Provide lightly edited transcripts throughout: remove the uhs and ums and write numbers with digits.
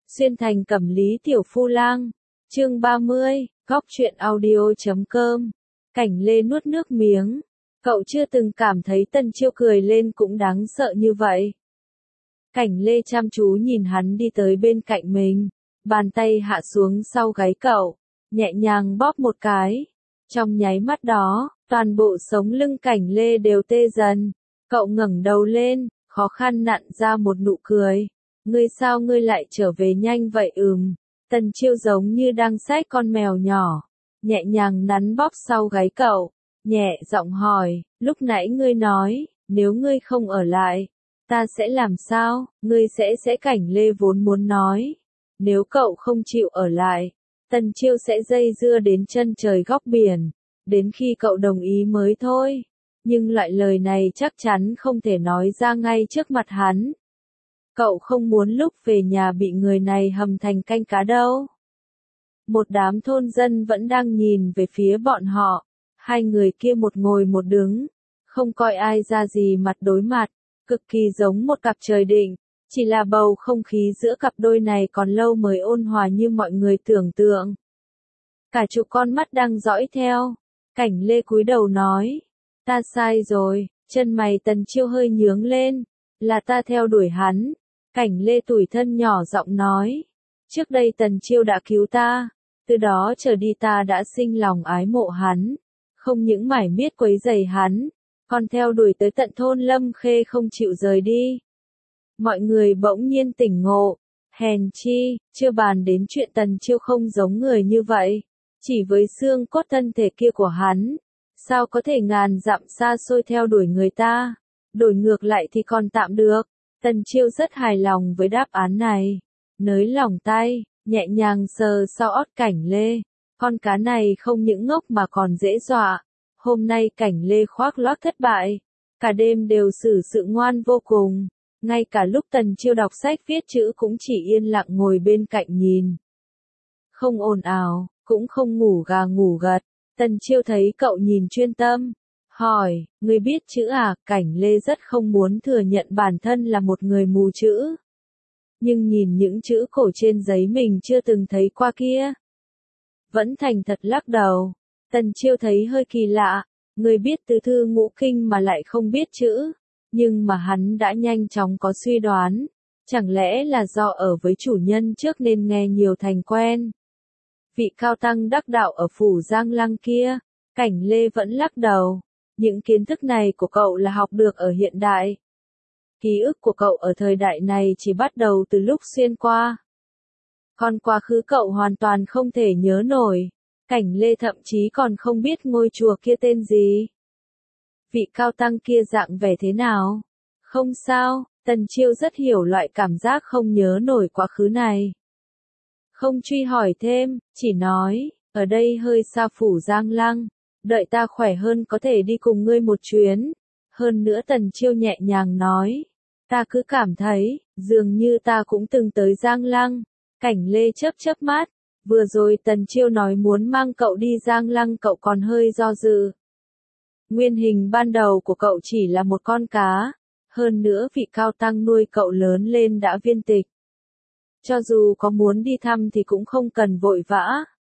Xuyên thành Cẩm Lý tiểu phu lang. Chương 30, góc truyện audio.com. Cảnh Lê nuốt nước miếng. Cậu chưa từng cảm thấy Tần Chiêu cười lên cũng đáng sợ như vậy. Cảnh Lê chăm chú nhìn hắn đi tới bên cạnh mình, bàn tay hạ xuống sau gáy cậu, nhẹ nhàng bóp một cái. Trong nháy mắt đó, toàn bộ sống lưng Cảnh Lê đều tê dần. Cậu ngẩng đầu lên, khó khăn nặn ra một nụ cười. Ngươi sao ngươi lại trở về nhanh vậy? Tần Chiêu giống như đang xách con mèo nhỏ, nhẹ nhàng nắn bóp sau gáy cậu, nhẹ giọng hỏi, lúc nãy ngươi nói, nếu ngươi không ở lại, ta sẽ làm sao? Ngươi sẽ Cảnh Lê vốn muốn nói, nếu cậu không chịu ở lại, Tần Chiêu sẽ dây dưa đến chân trời góc biển, đến khi cậu đồng ý mới thôi. Nhưng loại lời này chắc chắn không thể nói ra ngay trước mặt hắn. Cậu không muốn lúc về nhà bị người này hầm thành canh cá đâu. Một đám thôn dân vẫn đang nhìn về phía bọn họ. Hai người kia một ngồi một đứng, không coi ai ra gì mặt đối mặt, cực kỳ giống một cặp trời định. Chỉ là bầu không khí giữa cặp đôi này còn lâu mới ôn hòa như mọi người tưởng tượng. Cả chục con mắt đang dõi theo. Cảnh Lê cúi đầu nói, ta sai rồi. Chân mày Tần Chiêu hơi nhướng lên, là ta theo đuổi hắn. Cảnh Lê tủi thân nhỏ giọng nói, trước đây Tần Chiêu đã cứu ta, từ đó trở đi ta đã sinh lòng ái mộ hắn, không những mải miết quấy rầy hắn, còn theo đuổi tới tận thôn Lâm Khê không chịu rời đi. Mọi người bỗng nhiên tỉnh ngộ, hèn chi, chưa bàn đến chuyện Tần Chiêu không giống người như vậy, chỉ với xương cốt thân thể kia của hắn, sao có thể ngàn dặm xa xôi theo đuổi người ta, đổi ngược lại thì còn tạm được. Tần Chiêu rất hài lòng với đáp án này, nới lỏng tay, nhẹ nhàng sờ sau ót Cảnh Lê. Con cá này không những ngốc mà còn dễ dọa. Hôm nay Cảnh Lê khoác lác thất bại, cả đêm đều xử sự ngoan vô cùng. Ngay cả lúc Tần Chiêu đọc sách viết chữ cũng chỉ yên lặng ngồi bên cạnh nhìn. Không ồn ào, cũng không ngủ gà ngủ gật. Tần Chiêu thấy cậu nhìn chuyên tâm, hỏi, ngươi biết chữ à? Cảnh Lê rất không muốn thừa nhận bản thân là một người mù chữ. Nhưng nhìn những chữ cổ trên giấy mình chưa từng thấy qua kia, vẫn thành thật lắc đầu. Tần Chiêu thấy hơi kỳ lạ, người biết tứ thư ngũ kinh mà lại không biết chữ. Nhưng mà hắn đã nhanh chóng có suy đoán, chẳng lẽ là do ở với chủ nhân trước nên nghe nhiều thành quen. Vị cao tăng đắc đạo ở phủ Giang Lăng kia, Cảnh Lê vẫn lắc đầu. Những kiến thức này của cậu là học được ở hiện đại. Ký ức của cậu ở thời đại này chỉ bắt đầu từ lúc xuyên qua. Còn quá khứ cậu hoàn toàn không thể nhớ nổi. Cảnh Lê thậm chí còn không biết ngôi chùa kia tên gì. Vị cao tăng kia dạng vẻ thế nào? Không sao, Tần Chiêu rất hiểu loại cảm giác không nhớ nổi quá khứ này. Không truy hỏi thêm, chỉ nói, ở đây hơi xa phủ Giang Lăng. Đợi ta khỏe hơn có thể đi cùng ngươi một chuyến. Hơn nữa Tần Chiêu nhẹ nhàng nói, ta cứ cảm thấy, dường như ta cũng từng tới Giang Lăng. Cảnh Lê chớp mắt, vừa rồi Tần Chiêu nói muốn mang cậu đi Giang Lăng cậu còn hơi do dự. Nguyên hình ban đầu của cậu chỉ là một con cá, hơn nữa vị cao tăng nuôi cậu lớn lên đã viên tịch. Cho dù có muốn đi thăm thì cũng không cần vội vã.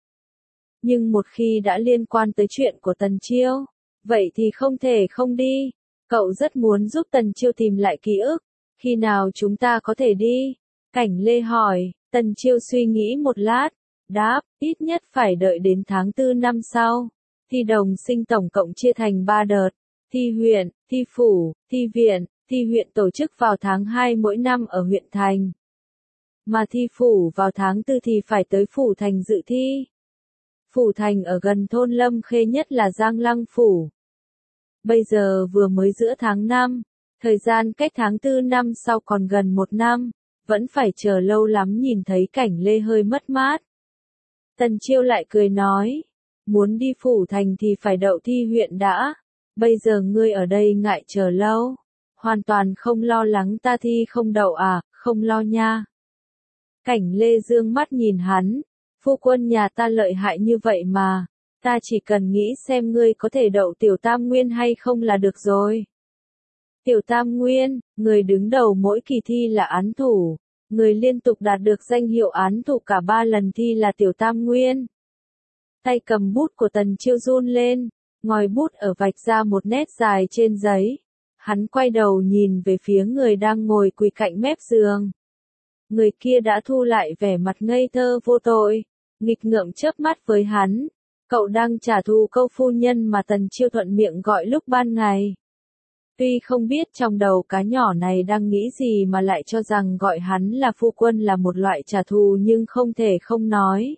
Nhưng một khi đã liên quan tới chuyện của Tần Chiêu, vậy thì không thể không đi. Cậu rất muốn giúp Tần Chiêu tìm lại ký ức. Khi nào chúng ta có thể đi? Cảnh Lê hỏi. Tần Chiêu suy nghĩ một lát, đáp, ít nhất phải đợi đến tháng 4 năm sau. Thi đồng sinh tổng cộng chia thành 3 đợt. Thi huyện, thi phủ, thi viện. Thi huyện tổ chức vào tháng 2 mỗi năm ở huyện thành. Mà thi phủ vào tháng 4 thì phải tới phủ thành dự thi. Phủ thành ở gần thôn Lâm Khê nhất là Giang Lăng phủ. Bây giờ vừa mới giữa tháng 5, thời gian cách tháng 4 năm sau còn gần 1 năm, vẫn phải chờ lâu lắm. Nhìn thấy Cảnh Lê hơi mất mát. Tần Chiêu lại cười nói, muốn đi phủ thành thì phải đậu thi huyện đã. Bây giờ ngươi ở đây ngại chờ lâu, hoàn toàn không lo lắng ta thi không đậu à? Không lo nha. Cảnh Lê dương mắt nhìn hắn. Phu quân nhà ta lợi hại như vậy mà, ta chỉ cần nghĩ xem ngươi có thể đậu tiểu tam nguyên hay không là được rồi. Tiểu tam nguyên, người đứng đầu mỗi kỳ thi là án thủ, Người liên tục đạt được danh hiệu án thủ cả 3 lần thi là Tiểu Tam Nguyên. Tay cầm bút của Tần Chiêu run lên, ngòi bút ở vạch ra một nét dài trên giấy. Hắn quay đầu nhìn về phía người đang ngồi quỳ cạnh mép giường. Người kia đã thu lại vẻ mặt ngây thơ vô tội, nghịch ngợm chớp mắt với hắn. Cậu đang trả thù câu phu nhân mà Tần Chiêu thuận miệng gọi lúc ban ngày. Tuy không biết trong đầu cá nhỏ này đang nghĩ gì mà lại cho rằng gọi hắn là phu quân là một loại trả thù, nhưng không thể không nói.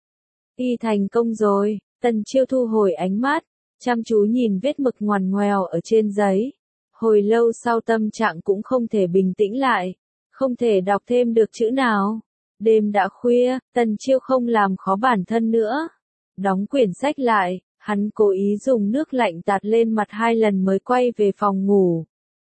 Y thành công rồi, Tần Chiêu thu hồi ánh mắt, chăm chú nhìn vết mực ngoằn ngoèo ở trên giấy. Hồi lâu sau tâm trạng cũng không thể bình tĩnh lại, không thể đọc thêm được chữ nào. Đêm đã khuya, Tần Chiêu không làm khó bản thân nữa. Đóng quyển sách lại, hắn cố ý dùng nước lạnh tạt lên mặt 2 lần mới quay về phòng ngủ.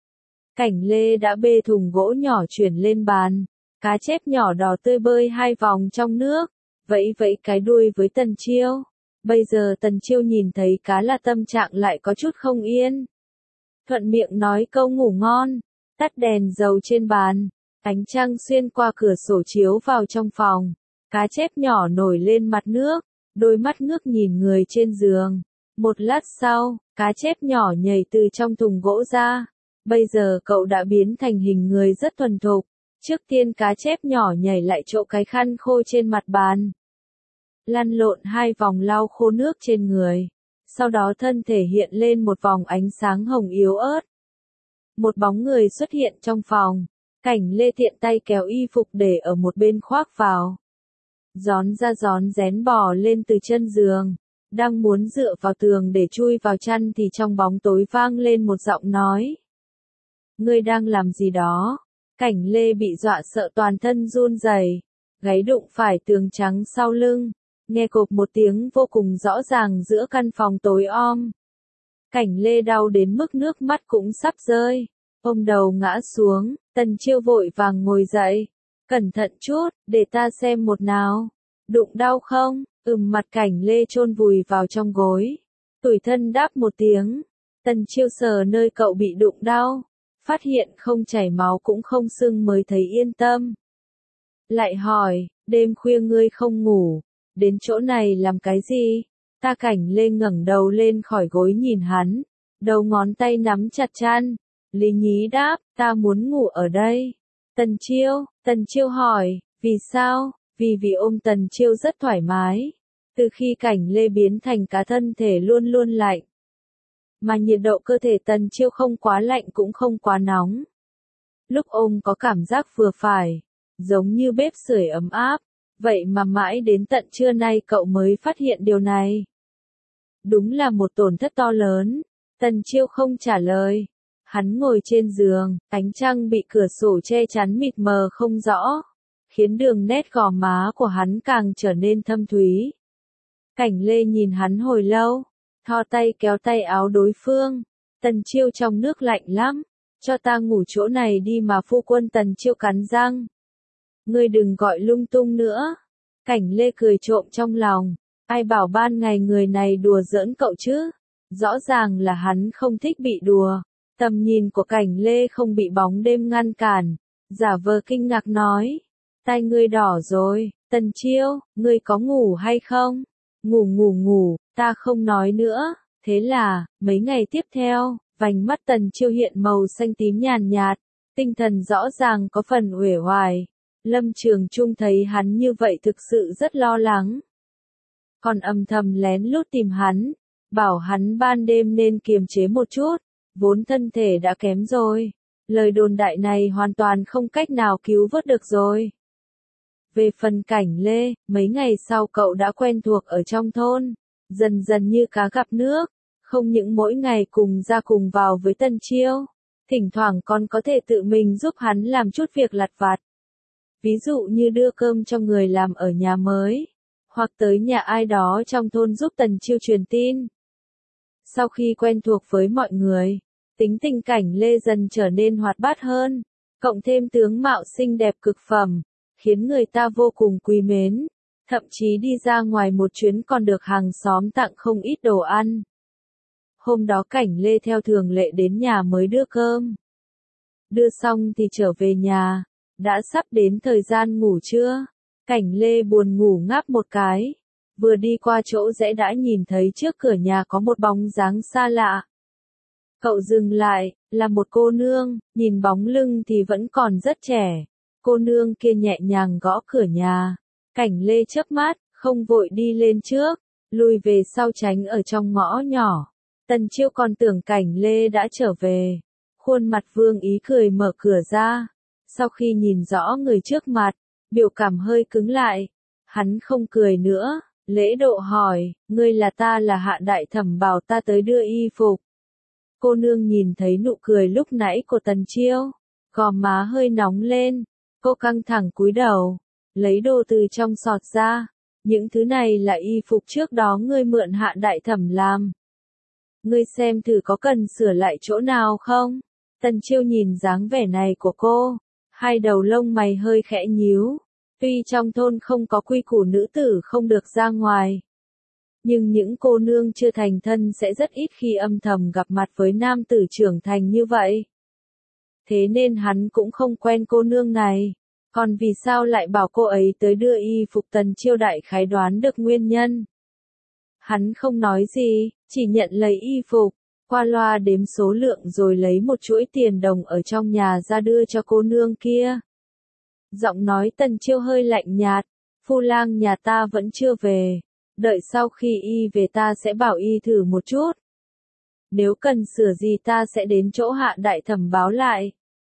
Cảnh Lê đã bê thùng gỗ nhỏ chuyển lên bàn, cá chép nhỏ đỏ tươi bơi 2 vòng trong nước, vẫy vẫy cái đuôi với Tần Chiêu. Bây giờ Tần Chiêu nhìn thấy cá là tâm trạng lại có chút không yên. Thuận miệng nói câu ngủ ngon, tắt đèn dầu trên bàn, ánh trăng xuyên qua cửa sổ chiếu vào trong phòng. Cá chép nhỏ nổi lên mặt nước, đôi mắt ngước nhìn người trên giường. Một lát sau, cá chép nhỏ nhảy từ trong thùng gỗ ra. Bây giờ cậu đã biến thành hình người rất thuần thục. Trước tiên cá chép nhỏ nhảy lại chỗ cái khăn khô trên mặt bàn. Lăn lộn 2 vòng lau khô nước trên người. Sau đó thân thể hiện lên một vòng ánh sáng hồng yếu ớt. Một bóng người xuất hiện trong phòng. Cảnh Lê tiện tay kéo y phục để ở một bên khoác vào. Rón ra rón rén bò lên từ chân giường. Đang muốn dựa vào tường để chui vào chăn thì trong bóng tối vang lên một giọng nói. Ngươi đang làm gì đó? Cảnh Lê bị dọa sợ toàn thân run rẩy, gáy đụng phải tường trắng sau lưng. Nghe cộp một tiếng vô cùng rõ ràng giữa căn phòng tối om. Cảnh Lê đau đến mức nước mắt cũng sắp rơi. Ôm đầu ngã xuống, Tần Chiêu vội vàng ngồi dậy. Cẩn thận chút, để ta xem một nào. Đụng đau không? Mặt Cảnh Lê chôn vùi vào trong gối. Tủi thân đáp một tiếng. Tần Chiêu sờ nơi cậu bị đụng đau. Phát hiện không chảy máu cũng không sưng mới thấy yên tâm. Lại hỏi, đêm khuya ngươi không ngủ, đến chỗ này làm cái gì? Ta Cảnh Lê ngẩng đầu lên khỏi gối nhìn hắn, đầu ngón tay nắm chặt chăn. Lý nhí đáp, ta muốn ngủ ở đây. Tần Chiêu hỏi, vì sao? Vì ôm Tần Chiêu rất thoải mái. Từ khi Cảnh Lê biến thành cá thân thể luôn luôn lạnh. Mà nhiệt độ cơ thể Tần Chiêu không quá lạnh cũng không quá nóng. Lúc ôm có cảm giác vừa phải, giống như bếp sưởi ấm áp. Vậy mà mãi đến tận trưa nay cậu mới phát hiện điều này. Đúng là một tổn thất to lớn. Tần Chiêu không trả lời. Hắn ngồi trên giường, ánh trăng bị cửa sổ che chắn mịt mờ không rõ, khiến đường nét gò má của hắn càng trở nên thâm thúy. Cảnh Lê nhìn hắn hồi lâu, thò tay kéo tay áo đối phương. Tần Chiêu trong nước lạnh lắm, cho ta ngủ chỗ này đi mà phu quân. Tần Chiêu cắn răng. Ngươi đừng gọi lung tung nữa. Cảnh Lê cười trộm trong lòng, ai bảo ban ngày người này đùa giỡn cậu chứ? Rõ ràng là hắn không thích bị đùa. Tầm nhìn của Cảnh Lê không bị bóng đêm ngăn cản, giả vờ kinh ngạc nói. Tai ngươi đỏ rồi, Tần Chiêu, ngươi có ngủ hay không? Ngủ, ta không nói nữa. Thế là, mấy ngày tiếp theo, vành mắt Tần Chiêu hiện màu xanh tím nhàn nhạt, tinh thần rõ ràng có phần uể oải. Lâm Trường Trung thấy hắn như vậy thực sự rất lo lắng. Còn âm thầm lén lút tìm hắn, bảo hắn ban đêm nên kiềm chế một chút, vốn thân thể đã kém rồi. Lời đồn đại này hoàn toàn không cách nào cứu vớt được rồi. Về phần Cảnh Lê, mấy ngày sau cậu đã quen thuộc ở trong thôn, dần dần như cá gặp nước, không những mỗi ngày cùng ra cùng vào với Tần Chiêu, thỉnh thoảng còn có thể tự mình giúp hắn làm chút việc lặt vặt. Ví dụ như đưa cơm cho người làm ở nhà mới, hoặc tới nhà ai đó trong thôn giúp Tần Chiêu truyền tin. Sau khi quen thuộc với mọi người, tính tình Cảnh Lê dần trở nên hoạt bát hơn, cộng thêm tướng mạo xinh đẹp cực phẩm, khiến người ta vô cùng quý mến, thậm chí đi ra ngoài một chuyến còn được hàng xóm tặng không ít đồ ăn. Hôm đó Cảnh Lê theo thường lệ đến nhà mới đưa cơm. Đưa xong thì trở về nhà, đã sắp đến thời gian ngủ trưa. Cảnh Lê buồn ngủ ngáp một cái. Vừa đi qua chỗ rẽ đã nhìn thấy trước cửa nhà có một bóng dáng xa lạ. Cậu dừng lại, là một cô nương, nhìn bóng lưng thì vẫn còn rất trẻ. Cô nương kia nhẹ nhàng gõ cửa nhà. Cảnh Lê chớp mắt, không vội đi lên trước, lùi về sau tránh ở trong ngõ nhỏ. Tần Chiêu còn tưởng Cảnh Lê đã trở về. Khuôn mặt Vương Ý cười mở cửa ra. Sau khi nhìn rõ người trước mặt, biểu cảm hơi cứng lại. Hắn không cười nữa, lễ độ hỏi, ngươi là ta là Hạ đại thẩm bảo ta tới đưa y phục. Cô nương nhìn thấy nụ cười lúc nãy của Tần Chiêu, gò má hơi nóng lên, cô căng thẳng cúi đầu, lấy đồ từ trong sọt ra. Những thứ này là y phục trước đó ngươi mượn Hạ đại thẩm làm. Ngươi xem thử có cần sửa lại chỗ nào không? Tần Chiêu nhìn dáng vẻ này của cô, hai đầu lông mày hơi khẽ nhíu. Tuy trong thôn không có quy củ nữ tử không được ra ngoài, nhưng những cô nương chưa thành thân sẽ rất ít khi âm thầm gặp mặt với nam tử trưởng thành như vậy. Thế nên hắn cũng không quen cô nương này. Còn vì sao lại bảo cô ấy tới đưa y phục? Tần Chiêu đại khái đoán được nguyên nhân. Hắn không nói gì, chỉ nhận lấy y phục, qua loa đếm số lượng rồi lấy một chuỗi tiền đồng ở trong nhà ra đưa cho cô nương kia. Giọng nói Tần Chiêu hơi lạnh nhạt, phu lang nhà ta vẫn chưa về, đợi sau khi y về ta sẽ bảo y thử một chút. Nếu cần sửa gì ta sẽ đến chỗ Hạ đại thẩm báo lại.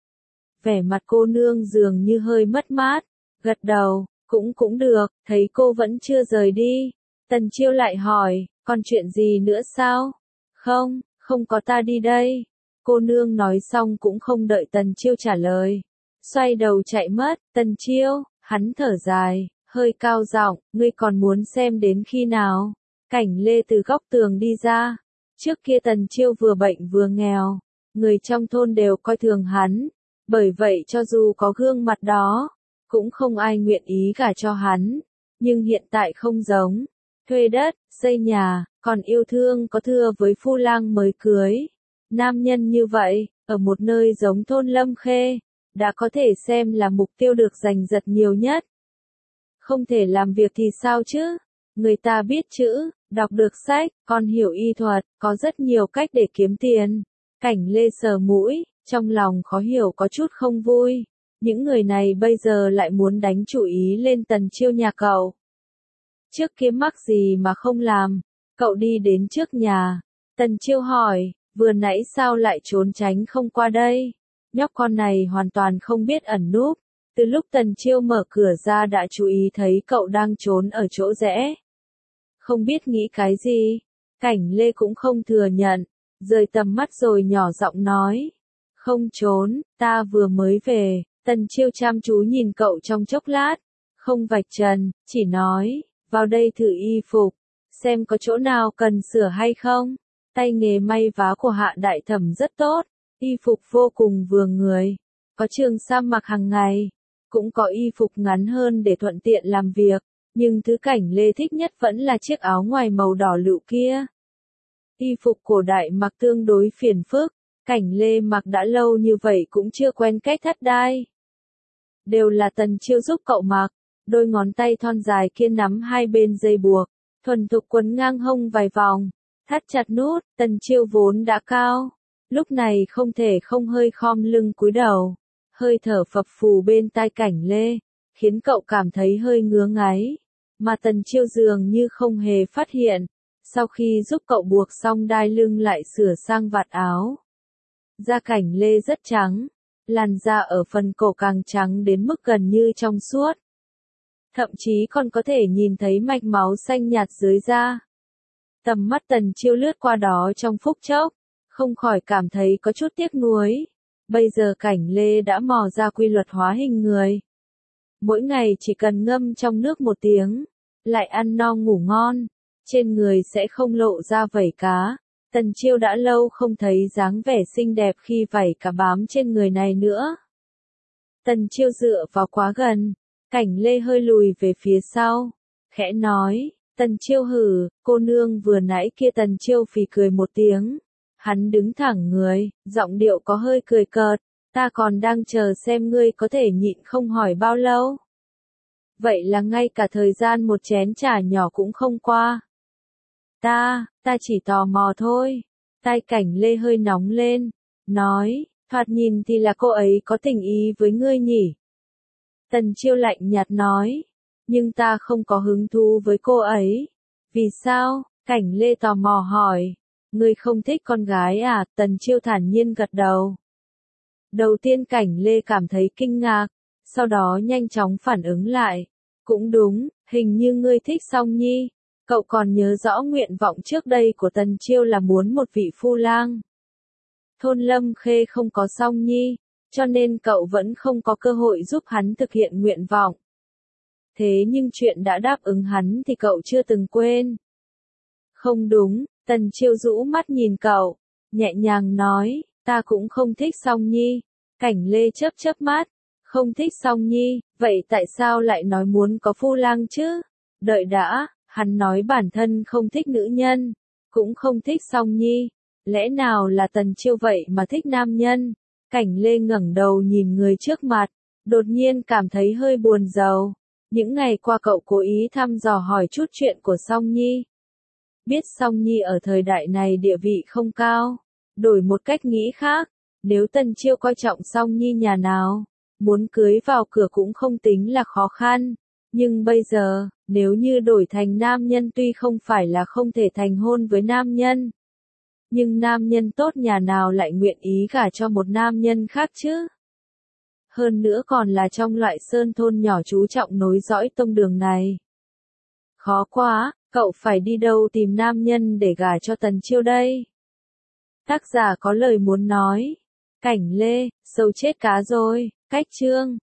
Vẻ mặt cô nương dường như hơi mất mát, gật đầu, cũng được, thấy cô vẫn chưa rời đi. Tần Chiêu lại hỏi, còn chuyện gì nữa sao? Không có ta đi đây. Cô nương nói xong cũng không đợi Tần Chiêu trả lời. Xoay đầu chạy mất. Tần Chiêu, hắn thở dài, hơi cao giọng, ngươi còn muốn xem đến khi nào? Cảnh Lê từ góc tường đi ra. Trước kia Tần Chiêu vừa bệnh vừa nghèo, người trong thôn đều coi thường hắn, bởi vậy cho dù có gương mặt đó, cũng không ai nguyện ý gả cho hắn. Nhưng hiện tại không giống, thuê đất, xây nhà, còn yêu thương có thưa với phu lang mới cưới. Nam nhân như vậy, ở một nơi giống thôn Lâm Khê, đã có thể xem là mục tiêu được giành giật nhiều nhất. Không thể làm việc thì sao chứ? Người ta biết chữ, đọc được sách, còn hiểu y thuật, có rất nhiều cách để kiếm tiền. Cảnh Lê sờ mũi, trong lòng khó hiểu có chút không vui. Những người này bây giờ lại muốn đánh chủ ý lên Tần Chiêu nhà cậu. Trước kia mắc gì mà không làm? Cậu đi đến trước nhà. Tần Chiêu hỏi, vừa nãy sao lại trốn tránh không qua đây? Nhóc con này hoàn toàn không biết ẩn núp. Từ lúc Tần Chiêu mở cửa ra đã chú ý thấy cậu đang trốn ở chỗ rẽ. Không biết nghĩ cái gì. Cảnh Lê cũng không thừa nhận, rời tầm mắt rồi nhỏ giọng nói. Không trốn, ta vừa mới về. Tần Chiêu chăm chú nhìn cậu trong chốc lát. Không vạch trần, chỉ nói, vào đây thử y phục, xem có chỗ nào cần sửa hay không. Tay nghề may vá của Hạ đại thẩm rất tốt, y phục vô cùng vừa người. Có trường sam mặc hàng ngày, cũng có y phục ngắn hơn để thuận tiện làm việc. Nhưng thứ Cảnh Lê thích nhất vẫn là chiếc áo ngoài màu đỏ lựu kia. Y phục cổ đại mặc tương đối phiền phức, Cảnh Lê mặc đã lâu như vậy cũng chưa quen cách thắt đai. Đều là Tần Chiêu giúp cậu mặc, đôi ngón tay thon dài kia nắm hai bên dây buộc, thuần thục quấn ngang hông vài vòng, thắt chặt nút. Tần Chiêu vốn đã cao, lúc này không thể không hơi khom lưng cúi đầu, hơi thở phập phù bên tai Cảnh Lê, khiến cậu cảm thấy hơi ngứa ngáy. Mà Tần Chiêu dường như không hề phát hiện, sau khi giúp cậu buộc xong đai lưng lại sửa sang vạt áo. Da Cảnh Lê rất trắng, làn da ở phần cổ càng trắng đến mức gần như trong suốt. Thậm chí còn có thể nhìn thấy mạch máu xanh nhạt dưới da. Tầm mắt Tần Chiêu lướt qua đó trong phút chốc, không khỏi cảm thấy có chút tiếc nuối. Bây giờ Cảnh Lê đã mò ra quy luật hóa hình người. Mỗi ngày chỉ cần ngâm trong nước 1 tiếng, lại ăn no ngủ ngon, trên người sẽ không lộ ra vảy cá. Tần Chiêu đã lâu không thấy dáng vẻ xinh đẹp khi vảy cá bám trên người này nữa. Tần Chiêu dựa vào quá gần, Cảnh Lê hơi lùi về phía sau, khẽ nói, Tần Chiêu hử, cô nương vừa nãy kia. Tần Chiêu phì cười một tiếng, hắn đứng thẳng người, giọng điệu có hơi cười cợt, Ta còn đang chờ xem ngươi có thể nhịn không hỏi bao lâu. Vậy là ngay cả thời gian một chén trà nhỏ cũng không qua. Ta chỉ tò mò thôi. Tai Cảnh Lê hơi nóng lên, nói, thoạt nhìn thì là cô ấy có tình ý với ngươi nhỉ. Tần Chiêu lạnh nhạt nói, nhưng ta không có hứng thú với cô ấy. Vì sao? Cảnh Lê tò mò hỏi. Ngươi không thích con gái à? Tần Chiêu thản nhiên gật đầu. Đầu tiên Cảnh Lê cảm thấy kinh ngạc, sau đó nhanh chóng phản ứng lại. Cũng đúng, hình như ngươi thích Song Nhi. Cậu còn nhớ rõ nguyện vọng trước đây của Tần Chiêu là muốn một vị phu lang. Thôn Lâm Khê không có Song Nhi, cho nên cậu vẫn không có cơ hội giúp hắn thực hiện nguyện vọng. Thế nhưng chuyện đã đáp ứng hắn thì cậu chưa từng quên. Không đúng, Tần Chiêu rũ mắt nhìn cậu, nhẹ nhàng nói, ta cũng không thích Song Nhi. Cảnh Lê chớp chớp mắt, không thích Song Nhi, vậy tại sao lại nói muốn có phu lang chứ? Đợi đã, hắn nói bản thân không thích nữ nhân, cũng không thích Song Nhi. Lẽ nào là Tần Chiêu vậy mà thích nam nhân? Cảnh Lê ngẩng đầu nhìn người trước mặt, đột nhiên cảm thấy hơi buồn rầu. Những ngày qua cậu cố ý thăm dò hỏi chút chuyện của Song Nhi. Biết Song Nhi ở thời đại này địa vị không cao. Đổi một cách nghĩ khác, nếu Tần Chiêu coi trọng Song Nhi nhà nào, muốn cưới vào cửa cũng không tính là khó khăn. Nhưng bây giờ, nếu như đổi thành nam nhân tuy không phải là không thể thành hôn với nam nhân. Nhưng nam nhân tốt nhà nào lại nguyện ý gả cho một nam nhân khác chứ? Hơn nữa còn là trong loại sơn thôn nhỏ chú trọng nối dõi tông đường này. Khó quá, cậu phải đi đâu tìm nam nhân để gả cho Tần Chiêu đây? Tác giả có lời muốn nói. Cảnh Lê, sâu chết cá rồi, cách chương.